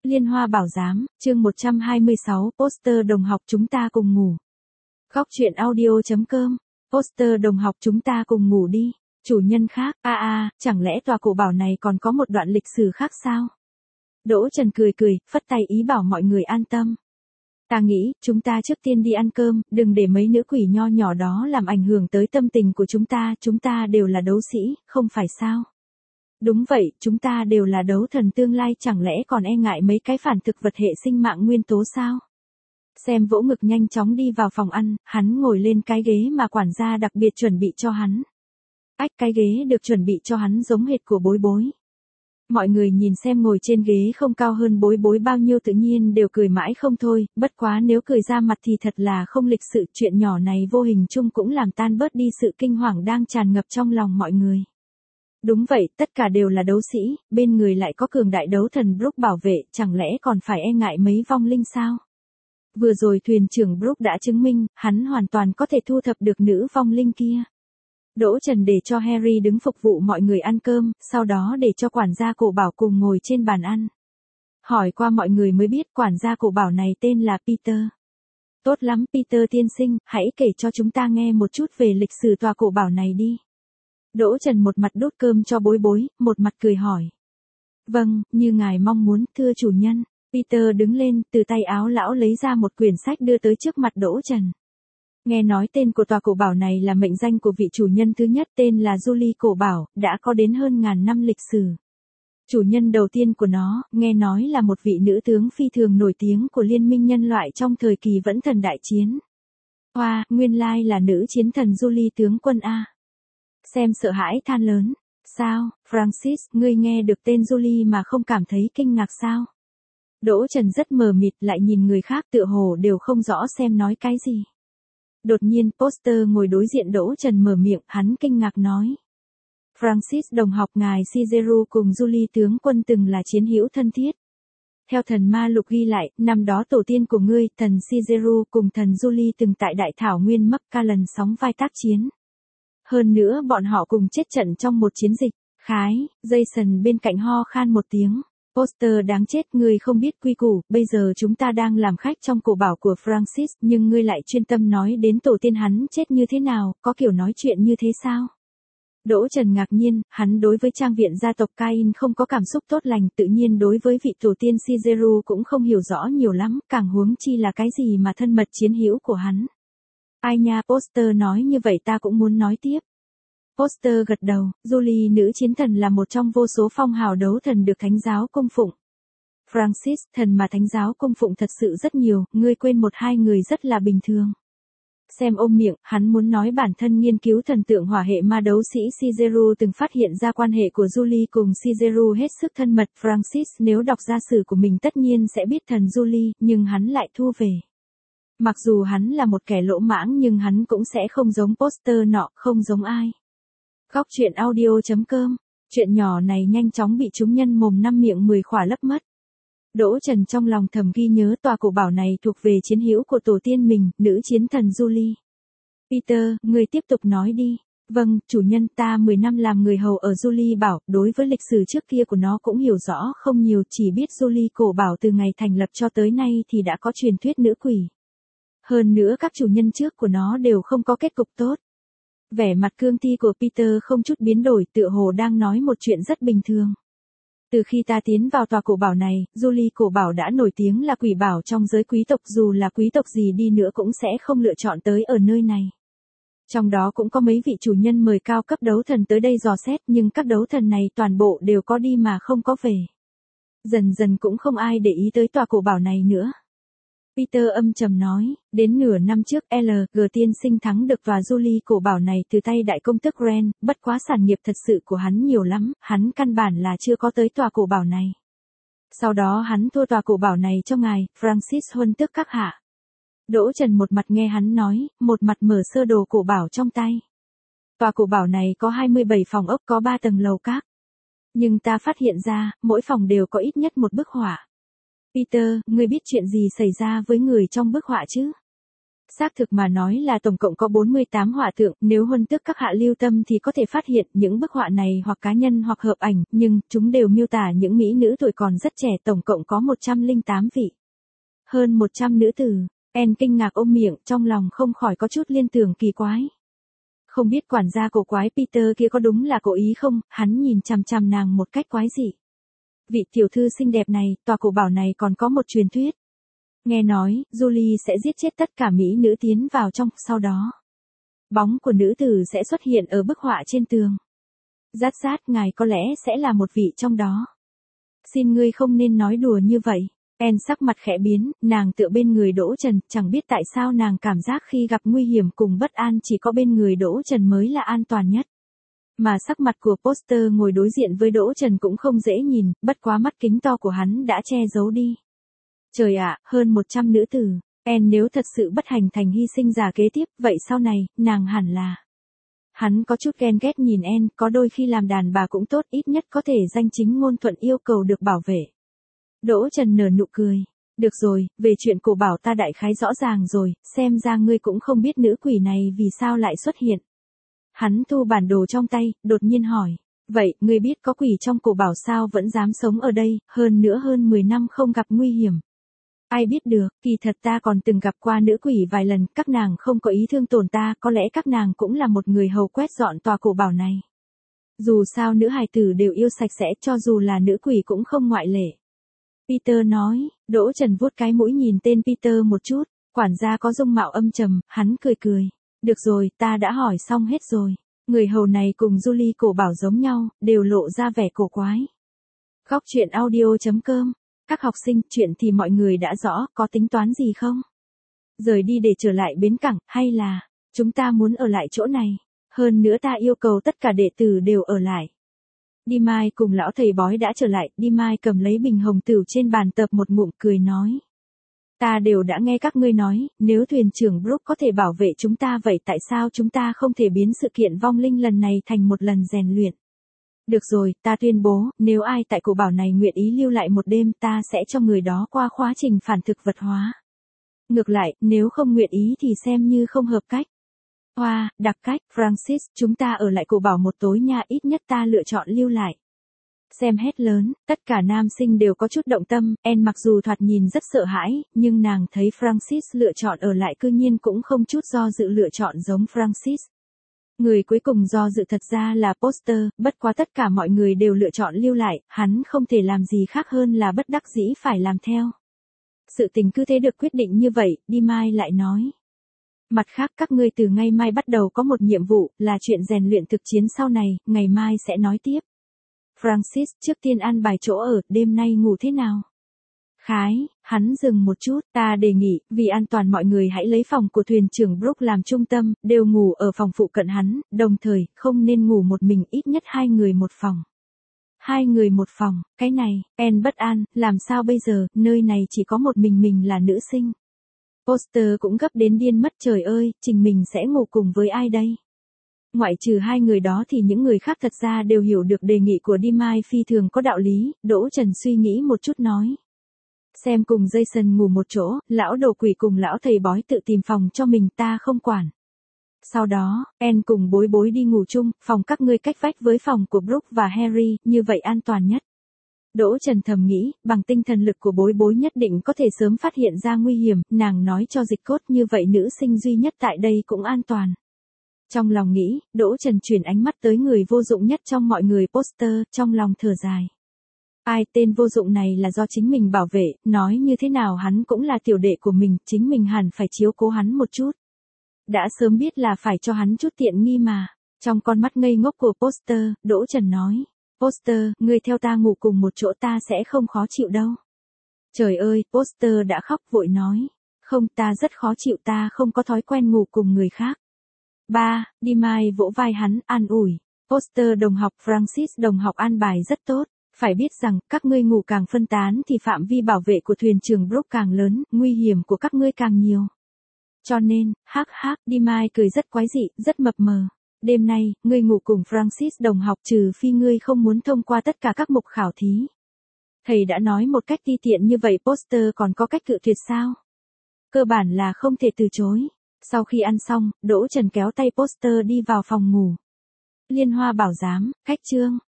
Liên Hoa Bảo Giám, chương 126, poster đồng học chúng ta cùng ngủ. Góc truyện audio.com, poster đồng học chúng ta cùng ngủ đi. Chủ nhân khác, chẳng lẽ tòa cổ bảo này còn có một đoạn lịch sử khác sao? Đỗ Trần cười cười, phất tay ý bảo mọi người an tâm. Ta nghĩ, chúng ta trước tiên đi ăn cơm, đừng để mấy nữ quỷ nho nhỏ đó làm ảnh hưởng tới tâm tình của chúng ta đều là đấu sĩ, không phải sao? Đúng vậy, chúng ta đều là đấu thần tương lai, chẳng lẽ còn e ngại mấy cái phản thực vật hệ sinh mạng nguyên tố sao? Xem vỗ ngực nhanh chóng đi vào phòng ăn, hắn ngồi lên cái ghế mà quản gia đặc biệt chuẩn bị cho hắn. Cái ghế được chuẩn bị cho hắn giống hệt của Bối Bối. Mọi người nhìn xem ngồi trên ghế không cao hơn Bối Bối bao nhiêu tự nhiên đều cười mãi không thôi, bất quá nếu cười ra mặt thì thật là không lịch sự, chuyện nhỏ này vô hình chung cũng làm tan bớt đi sự kinh hoàng đang tràn ngập trong lòng mọi người. Đúng vậy, tất cả đều là đấu sĩ, bên người lại có cường đại đấu thần Brook bảo vệ, chẳng lẽ còn phải e ngại mấy vong linh sao? Vừa rồi thuyền trưởng Brook đã chứng minh, hắn hoàn toàn có thể thu thập được nữ vong linh kia. Đỗ Trần để cho Harry đứng phục vụ mọi người ăn cơm, sau đó để cho quản gia cổ bảo cùng ngồi trên bàn ăn. Hỏi qua mọi người mới biết quản gia cổ bảo này tên là Peter. Tốt lắm Peter tiên sinh, hãy kể cho chúng ta nghe một chút về lịch sử tòa cổ bảo này đi. Đỗ Trần một mặt đút cơm cho Bối Bối, một mặt cười hỏi. Vâng, như ngài mong muốn, thưa chủ nhân. Peter đứng lên, từ tay áo lão lấy ra một quyển sách đưa tới trước mặt Đỗ Trần. Nghe nói tên của tòa cổ bảo này là mệnh danh của vị chủ nhân thứ nhất, tên là Julie cổ bảo, đã có đến hơn ngàn năm lịch sử. Chủ nhân đầu tiên của nó, nghe nói là một vị nữ tướng phi thường nổi tiếng của liên minh nhân loại trong thời kỳ Vẫn Thần đại chiến. Hoa, nguyên lai là nữ chiến thần Julie tướng quân A. Xem sợ hãi than lớn. Sao, Francis, ngươi nghe được tên Julie mà không cảm thấy kinh ngạc sao? Đỗ Trần rất mờ mịt, lại nhìn người khác tựa hồ đều không rõ xem nói cái gì. Đột nhiên, Poster ngồi đối diện Đỗ Trần mở miệng, hắn kinh ngạc nói. Francis đồng học, ngài Cizeru cùng Julie tướng quân từng là chiến hữu thân thiết. Theo thần ma lục ghi lại, năm đó tổ tiên của ngươi, thần Cizeru cùng thần Julie từng tại đại thảo nguyên Macallan sóng vai tác chiến. Hơn nữa bọn họ cùng chết trận trong một chiến dịch. Khái, Jason bên cạnh ho khan một tiếng. Poster đáng chết, ngươi không biết quy củ, bây giờ chúng ta đang làm khách trong cổ bảo của Francis, nhưng ngươi lại chuyên tâm nói đến tổ tiên hắn chết như thế nào, có kiểu nói chuyện như thế sao? Đỗ Trần ngạc nhiên, hắn đối với trang viện gia tộc Cain không có cảm xúc tốt lành, tự nhiên đối với vị tổ tiên Cizeru cũng không hiểu rõ nhiều lắm, càng huống chi là cái gì mà thân mật chiến hữu của hắn. Ai nha, Poster nói như vậy ta cũng muốn nói tiếp. Poster gật đầu, Julie nữ chiến thần là một trong vô số phong hào đấu thần được thánh giáo cung phụng. Francis, thần mà thánh giáo cung phụng thật sự rất nhiều, ngươi quên một hai người rất là bình thường. Xem ôm miệng, hắn muốn nói bản thân nghiên cứu thần tượng hỏa hệ ma đấu sĩ Cizeru từng phát hiện ra quan hệ của Julie cùng Cizeru hết sức thân mật. Francis nếu đọc gia sử của mình tất nhiên sẽ biết thần Julie, nhưng hắn lại thu về. Mặc dù hắn là một kẻ lỗ mãng nhưng hắn cũng sẽ không giống Poster nọ, không giống ai. Góc truyện audio.com, chuyện nhỏ này nhanh chóng bị chúng nhân mồm năm miệng 10 khỏa lấp mất. Đỗ Trần trong lòng thầm ghi nhớ tòa cổ bảo này thuộc về chiến hữu của tổ tiên mình, nữ chiến thần Julie. Peter, người tiếp tục nói đi. Vâng, chủ nhân, ta 10 năm làm người hầu ở Julie bảo, đối với lịch sử trước kia của nó cũng hiểu rõ không nhiều, chỉ biết Julie cổ bảo từ ngày thành lập cho tới nay thì đã có truyền thuyết nữ quỷ. Hơn nữa các chủ nhân trước của nó đều không có kết cục tốt. Vẻ mặt cương thi của Peter không chút biến đổi, tựa hồ đang nói một chuyện rất bình thường. Từ khi ta tiến vào tòa cổ bảo này, Julie cổ bảo đã nổi tiếng là quỷ bảo trong giới quý tộc, dù là quý tộc gì đi nữa cũng sẽ không lựa chọn tới ở nơi này. Trong đó cũng có mấy vị chủ nhân mời cao cấp đấu thần tới đây dò xét, nhưng các đấu thần này toàn bộ đều có đi mà không có về. Dần dần cũng không ai để ý tới tòa cổ bảo này nữa. Peter âm trầm nói, đến nửa năm trước LG tiên sinh thắng được tòa Julie cổ bảo này từ tay đại công tước Ren, bất quá sản nghiệp thật sự của hắn nhiều lắm, hắn căn bản là chưa có tới tòa cổ bảo này. Sau đó hắn thua tòa cổ bảo này cho ngài, Francis huân tước các hạ. Đỗ Trần một mặt nghe hắn nói, một mặt mở sơ đồ cổ bảo trong tay. Tòa cổ bảo này có 27 phòng ốc, có 3 tầng lầu các. Nhưng ta phát hiện ra, mỗi phòng đều có ít nhất một bức họa. Peter, ngươi biết chuyện gì xảy ra với người trong bức họa chứ? Xác thực mà nói là tổng cộng có 48 họa tượng, nếu huân tước các hạ lưu tâm thì có thể phát hiện những bức họa này hoặc cá nhân hoặc hợp ảnh, nhưng chúng đều miêu tả những mỹ nữ tuổi còn rất trẻ, tổng cộng có 108 vị. Hơn 100 nữ tử. Anne kinh ngạc ôm miệng, trong lòng không khỏi có chút liên tưởng kỳ quái. Không biết quản gia cổ quái Peter kia có đúng là cố ý không, hắn nhìn chằm chằm nàng một cách quái dị. Vị tiểu thư xinh đẹp này, tòa cổ bảo này còn có một truyền thuyết. Nghe nói, Julie sẽ giết chết tất cả mỹ nữ tiến vào trong, sau đó. Bóng của nữ tử sẽ xuất hiện ở bức họa trên tường. Rát rát, ngài có lẽ sẽ là một vị trong đó. Xin ngươi không nên nói đùa như vậy. Anne sắc mặt khẽ biến, nàng tựa bên người Đỗ Trần, chẳng biết tại sao nàng cảm giác khi gặp nguy hiểm cùng bất an chỉ có bên người Đỗ Trần mới là an toàn nhất. Mà sắc mặt của Poster ngồi đối diện với Đỗ Trần cũng không dễ nhìn, bất quá mắt kính to của hắn đã che giấu đi. Trời ạ, hơn 100 nữ tử. Anne nếu thật sự bất hành thành hy sinh giả kế tiếp, vậy sau này, nàng hẳn là. Hắn có chút ghen ghét nhìn Anne, có đôi khi làm đàn bà cũng tốt, ít nhất có thể danh chính ngôn thuận yêu cầu được bảo vệ. Đỗ Trần nở nụ cười. Được rồi, về chuyện cổ bảo ta đại khái rõ ràng rồi, xem ra ngươi cũng không biết nữ quỷ này vì sao lại xuất hiện. Hắn thu bản đồ trong tay, đột nhiên hỏi. Vậy, ngươi biết có quỷ trong cổ bảo sao vẫn dám sống ở đây, hơn nữa hơn 10 năm không gặp nguy hiểm. Ai biết được, kỳ thật ta còn từng gặp qua nữ quỷ vài lần, các nàng không có ý thương tổn ta, có lẽ các nàng cũng là một người hầu quét dọn tòa cổ bảo này. Dù sao nữ hài tử đều yêu sạch sẽ, cho dù là nữ quỷ cũng không ngoại lệ. Peter nói, Đỗ Trần vuốt cái mũi nhìn tên Peter một chút, quản gia có dung mạo âm trầm, hắn cười cười. Được rồi, ta đã hỏi xong hết rồi. Người hầu này cùng Julie cổ bảo giống nhau, đều lộ ra vẻ cổ quái. Góc truyện audio.com. Các học sinh, chuyện thì mọi người đã rõ, có tính toán gì không? Rời đi để trở lại bến cảng, hay là, chúng ta muốn ở lại chỗ này. Hơn nữa ta yêu cầu tất cả đệ tử đều ở lại. Đi Mai cùng lão thầy bói đã trở lại, Đi Mai cầm lấy bình hồng tửu trên bàn tập một ngụm cười nói. Ta đều đã nghe các ngươi nói, nếu thuyền trưởng Brooke có thể bảo vệ chúng ta vậy tại sao chúng ta không thể biến sự kiện vong linh lần này thành một lần rèn luyện? Được rồi, ta tuyên bố, nếu ai tại cổ bảo này nguyện ý lưu lại một đêm ta sẽ cho người đó qua quá trình phản thực vật hóa. Ngược lại, nếu không nguyện ý thì xem như không hợp cách. Hoa, đặc cách, Francis, chúng ta ở lại cổ bảo một tối nha, ít nhất ta lựa chọn lưu lại. Xem hét lớn, tất cả nam sinh đều có chút động tâm, Anne mặc dù thoạt nhìn rất sợ hãi, nhưng nàng thấy Francis lựa chọn ở lại cư nhiên cũng không chút do dự lựa chọn giống Francis. Người cuối cùng do dự thật ra là Poster, bất quá tất cả mọi người đều lựa chọn lưu lại, hắn không thể làm gì khác hơn là bất đắc dĩ phải làm theo. Sự tình cứ thế được quyết định như vậy, Đi Mai lại nói. Mặt khác các ngươi từ ngày mai bắt đầu có một nhiệm vụ, là chuyện rèn luyện thực chiến sau này, ngày mai sẽ nói tiếp. Francis, trước tiên an bài chỗ ở, đêm nay ngủ thế nào? Khái, hắn dừng một chút, ta đề nghị, vì an toàn mọi người hãy lấy phòng của thuyền trưởng Brooke làm trung tâm, đều ngủ ở phòng phụ cận hắn, đồng thời, không nên ngủ một mình, ít nhất 2 người một phòng. 2 người một phòng, cái này, Anne bất an, làm sao bây giờ, nơi này chỉ có một mình là nữ sinh. Poster cũng gấp đến điên mất, trời ơi, trình mình sẽ ngủ cùng với ai đây? Ngoại trừ 2 người đó thì những người khác thật ra đều hiểu được đề nghị của Đi Mai phi thường có đạo lý, Đỗ Trần suy nghĩ một chút nói. Xem cùng Jason ngủ một chỗ, lão đồ quỷ cùng lão thầy bói tự tìm phòng cho mình, ta không quản. Sau đó, Anne cùng bối bối đi ngủ chung, phòng các ngươi cách vách với phòng của Brooke và Harry, như vậy an toàn nhất. Đỗ Trần thầm nghĩ, bằng tinh thần lực của bối bối nhất định có thể sớm phát hiện ra nguy hiểm, nàng nói cho Dịch Cốt như vậy nữ sinh duy nhất tại đây cũng an toàn. Trong lòng nghĩ, Đỗ Trần chuyển ánh mắt tới người vô dụng nhất trong mọi người Poster, trong lòng thở dài. Ai tên vô dụng này là do chính mình bảo vệ, nói như thế nào hắn cũng là tiểu đệ của mình, chính mình hẳn phải chiếu cố hắn một chút. Đã sớm biết là phải cho hắn chút tiện nghi mà. Trong con mắt ngây ngốc của Poster, Đỗ Trần nói. Poster, ngươi theo ta ngủ cùng một chỗ ta sẽ không khó chịu đâu. Trời ơi, Poster đã khóc vội nói. Không, ta rất khó chịu, ta không có thói quen ngủ cùng người khác. Đi Mai vỗ vai hắn, an ủi. Poster đồng học Francis đồng học an bài rất tốt. Phải biết rằng, các ngươi ngủ càng phân tán thì phạm vi bảo vệ của thuyền trưởng Brooke càng lớn, nguy hiểm của các ngươi càng nhiều. Cho nên, Đi Mai cười rất quái dị, rất mập mờ. Đêm nay, ngươi ngủ cùng Francis đồng học trừ phi ngươi không muốn thông qua tất cả các mục khảo thí. Thầy đã nói một cách ti tiện như vậy Poster còn có cách cự tuyệt sao? Cơ bản là không thể từ chối. Sau khi ăn xong, Đỗ Trần kéo tay Poster đi vào phòng ngủ. Liên Hoa bảo giám, khách Trương,